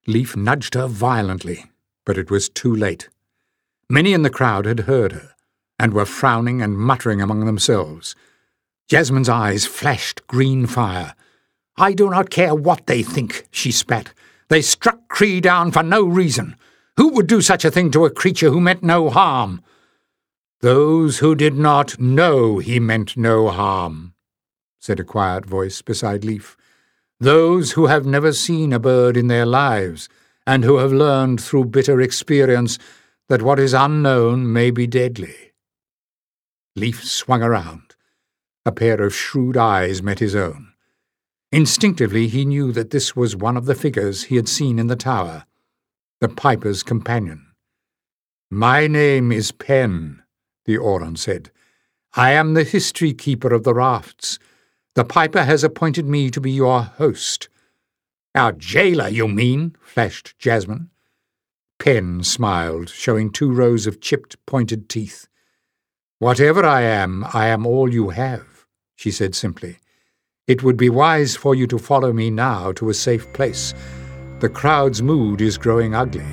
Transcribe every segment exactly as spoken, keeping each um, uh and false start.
Leaf nudged her violently, but it was too late. Many in the crowd had heard her, and were frowning and muttering among themselves. Jasmine's eyes flashed green fire. "I do not care what they think," she spat. "They struck Cree down for no reason. Who would do such a thing to a creature who meant no harm?" "Those who did not know he meant no harm," said a quiet voice beside Leaf. "Those who have never seen a bird in their lives, and who have learned through bitter experience that what is unknown may be deadly." Leaf swung around. A pair of shrewd eyes met his own. Instinctively he knew that this was one of the figures he had seen in the tower, the Piper's companion. "My name is Penn," the Auron said. "I am the history keeper of the rafts. The Piper has appointed me to be your host." "Our jailer, you mean?" flashed Jasmine. Penn smiled, showing two rows of chipped, pointed teeth. "Whatever I am, I am all you have," she said simply. "It would be wise for you to follow me now to a safe place. The crowd's mood is growing ugly."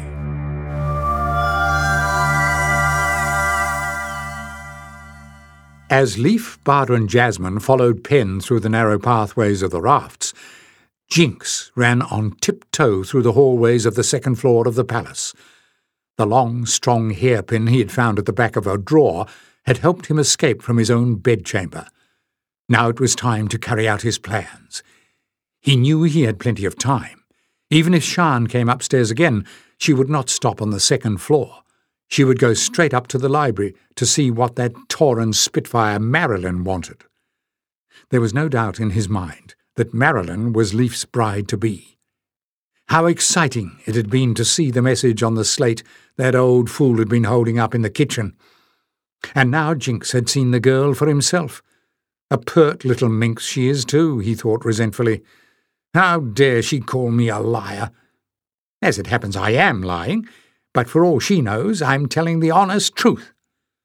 As Leaf, Barbara and Jasmine followed Penn through the narrow pathways of the rafts, Jinx ran on tiptoe through the hallways of the second floor of the palace. The long, strong hairpin he had found at the back of a drawer had helped him escape from his own bedchamber. Now it was time to carry out his plans. He knew he had plenty of time. Even if Shan came upstairs again, she would not stop on the second floor. She would go straight up to the library to see what that Tauren Spitfire Marilyn wanted. There was no doubt in his mind that Marilyn was Leaf's bride-to-be. How exciting it had been to see the message on the slate that old fool had been holding up in the kitchen. And now Jinx had seen the girl for himself. A pert little minx she is too, he thought resentfully. How dare she call me a liar? As it happens, I am lying, but for all she knows, I'm telling the honest truth.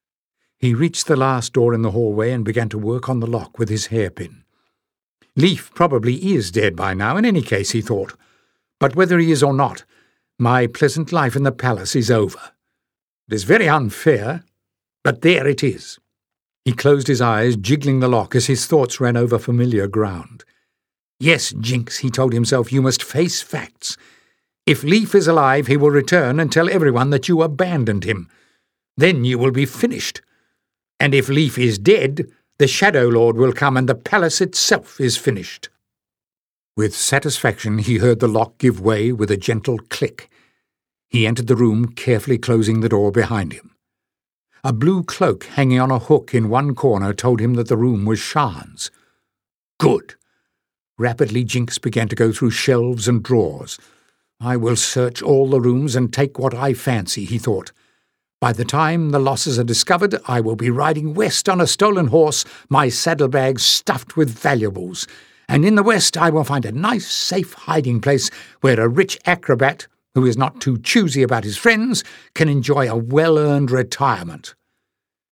He reached the last door in the hallway and began to work on the lock with his hairpin. Leaf probably is dead by now in any case, he thought. But whether he is or not, my pleasant life in the palace is over. It is very unfair, but there it is. He closed his eyes, jiggling the lock as his thoughts ran over familiar ground. Yes, Jinx, he told himself, you must face facts. If Leaf is alive, he will return and tell everyone that you abandoned him. Then you will be finished. And if Leaf is dead, the Shadow Lord will come and the palace itself is finished. With satisfaction he heard the lock give way with a gentle click. He entered the room, carefully closing the door behind him. A blue cloak hanging on a hook in one corner told him that the room was Shan's. Good. Rapidly Jinx began to go through shelves and drawers. I will search all the rooms and take what I fancy, he thought. By the time the losses are discovered, I will be riding west on a stolen horse, my saddlebags stuffed with valuables. And in the west I will find a nice, safe hiding place where a rich acrobat, who is not too choosy about his friends, can enjoy a well-earned retirement.